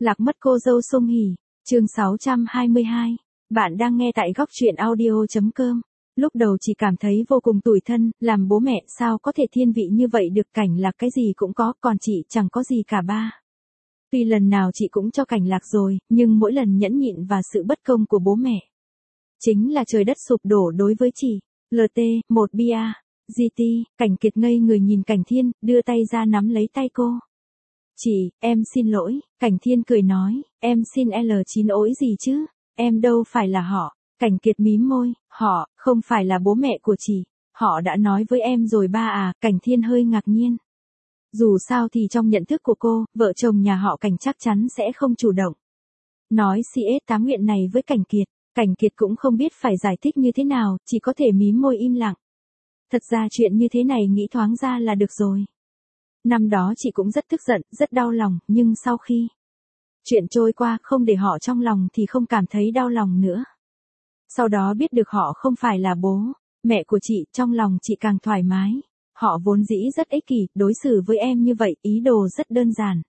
Lạc mất cô dâu Sung Hỉ, chương 622. Bạn đang nghe tại góc truyện audio.com. Lúc đầu chỉ cảm thấy vô cùng tủi thân, làm bố mẹ sao có thể thiên vị như vậy được, Cảnh Lạc cái gì cũng có, còn chị chẳng có gì cả ba. Tuy lần nào chị cũng cho Cảnh Lạc rồi, nhưng mỗi lần nhẫn nhịn và sự bất công của bố mẹ chính là trời đất sụp đổ đối với chị. LT, 1 bia, GT, Cảnh Kiệt ngây người nhìn Cảnh Thiên, đưa tay ra nắm lấy tay cô. Chị, em xin lỗi, Cảnh Thiên cười nói, em xin L9 ối gì chứ, em đâu phải là họ. Cảnh Kiệt mím môi, họ, không phải là bố mẹ của chị, họ đã nói với em rồi ba à. Cảnh Thiên hơi ngạc nhiên. Dù sao thì trong nhận thức của cô, vợ chồng nhà họ Cảnh chắc chắn sẽ không chủ động nói CS8 nguyện này với Cảnh Kiệt. Cảnh Kiệt cũng không biết phải giải thích như thế nào, chỉ có thể mím môi im lặng. Thật ra chuyện như thế này nghĩ thoáng ra là được rồi. Năm đó chị cũng rất tức giận, rất đau lòng, nhưng sau khi chuyện trôi qua không để họ trong lòng thì không cảm thấy đau lòng nữa. Sau đó biết được họ không phải là bố mẹ của chị, trong lòng chị càng thoải mái. Họ vốn dĩ rất ích kỷ, đối xử với em như vậy, ý đồ rất đơn giản.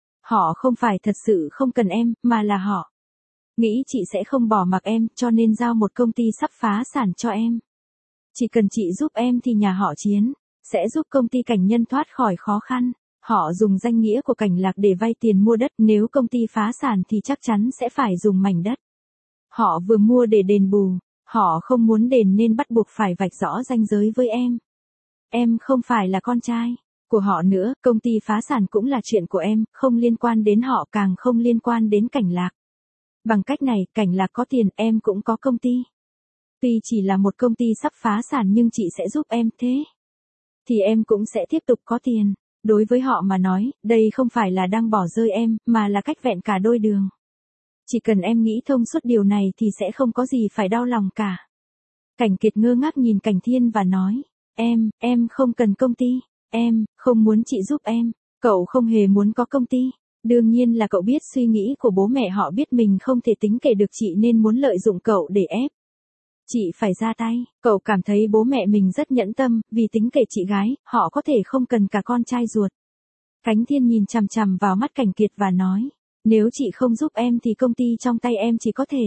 Họ không phải thật sự không cần em, mà là họ nghĩ chị sẽ không bỏ mặc em, cho nên giao một công ty sắp phá sản cho em. Chỉ cần chị giúp em thì nhà họ Chiến sẽ giúp công ty Cảnh Nhân thoát khỏi khó khăn. Họ dùng danh nghĩa của Cảnh Lạc để vay tiền mua đất, nếu công ty phá sản thì chắc chắn sẽ phải dùng mảnh đất họ vừa mua để đền bù. Họ không muốn đền nên bắt buộc phải vạch rõ ranh giới với em. Em không phải là con trai của họ nữa, công ty phá sản cũng là chuyện của em, không liên quan đến họ, càng không liên quan đến Cảnh Lạc. Bằng cách này, Cảnh Lạc có tiền, em cũng có công ty. Tuy chỉ là một công ty sắp phá sản nhưng chị sẽ giúp em, thế thì em cũng sẽ tiếp tục có tiền. Đối với họ mà nói, đây không phải là đang bỏ rơi em, mà là cách vẹn cả đôi đường. Chỉ cần em nghĩ thông suốt điều này thì sẽ không có gì phải đau lòng cả. Cảnh Kiệt ngơ ngác nhìn Cảnh Thiên và nói, em không cần công ty, em không muốn chị giúp em, cậu không hề muốn có công ty. Đương nhiên là cậu biết suy nghĩ của bố mẹ họ, biết mình không thể tính kể được chị nên muốn lợi dụng cậu để ép chị phải ra tay. Cậu cảm thấy bố mẹ mình rất nhẫn tâm, vì tính kể chị gái, họ có thể không cần cả con trai ruột. Cảnh Thiên nhìn chằm chằm vào mắt Cảnh Kiệt và nói, nếu chị không giúp em thì công ty trong tay em chỉ có thể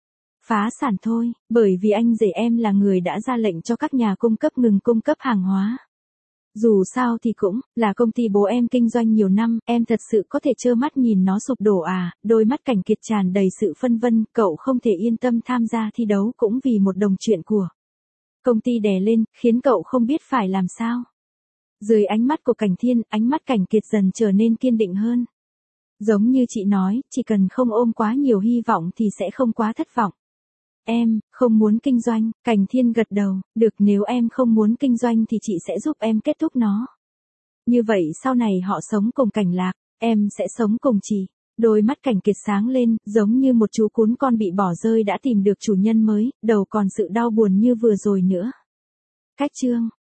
phá sản thôi, bởi vì anh rể em là người đã ra lệnh cho các nhà cung cấp ngừng cung cấp hàng hóa. Dù sao thì cũng là công ty bố em kinh doanh nhiều năm, em thật sự có thể trơ mắt nhìn nó sụp đổ à? Đôi mắt Cảnh Kiệt tràn đầy sự phân vân, cậu không thể yên tâm tham gia thi đấu cũng vì một đồng chuyện của công ty đè lên, khiến cậu không biết phải làm sao. Dưới ánh mắt của Cảnh Thiên, ánh mắt Cảnh Kiệt dần trở nên kiên định hơn. Giống như chị nói, chỉ cần không ôm quá nhiều hy vọng thì sẽ không quá thất vọng. Em không muốn kinh doanh. Cảnh Thiên gật đầu, được, nếu em không muốn kinh doanh thì chị sẽ giúp em kết thúc nó. Như vậy sau này họ sống cùng Cảnh Lạc, em sẽ sống cùng chị. Đôi mắt Cảnh Kiệt sáng lên, giống như một chú cún con bị bỏ rơi đã tìm được chủ nhân mới, đầu còn sự đau buồn như vừa rồi nữa. Cách chương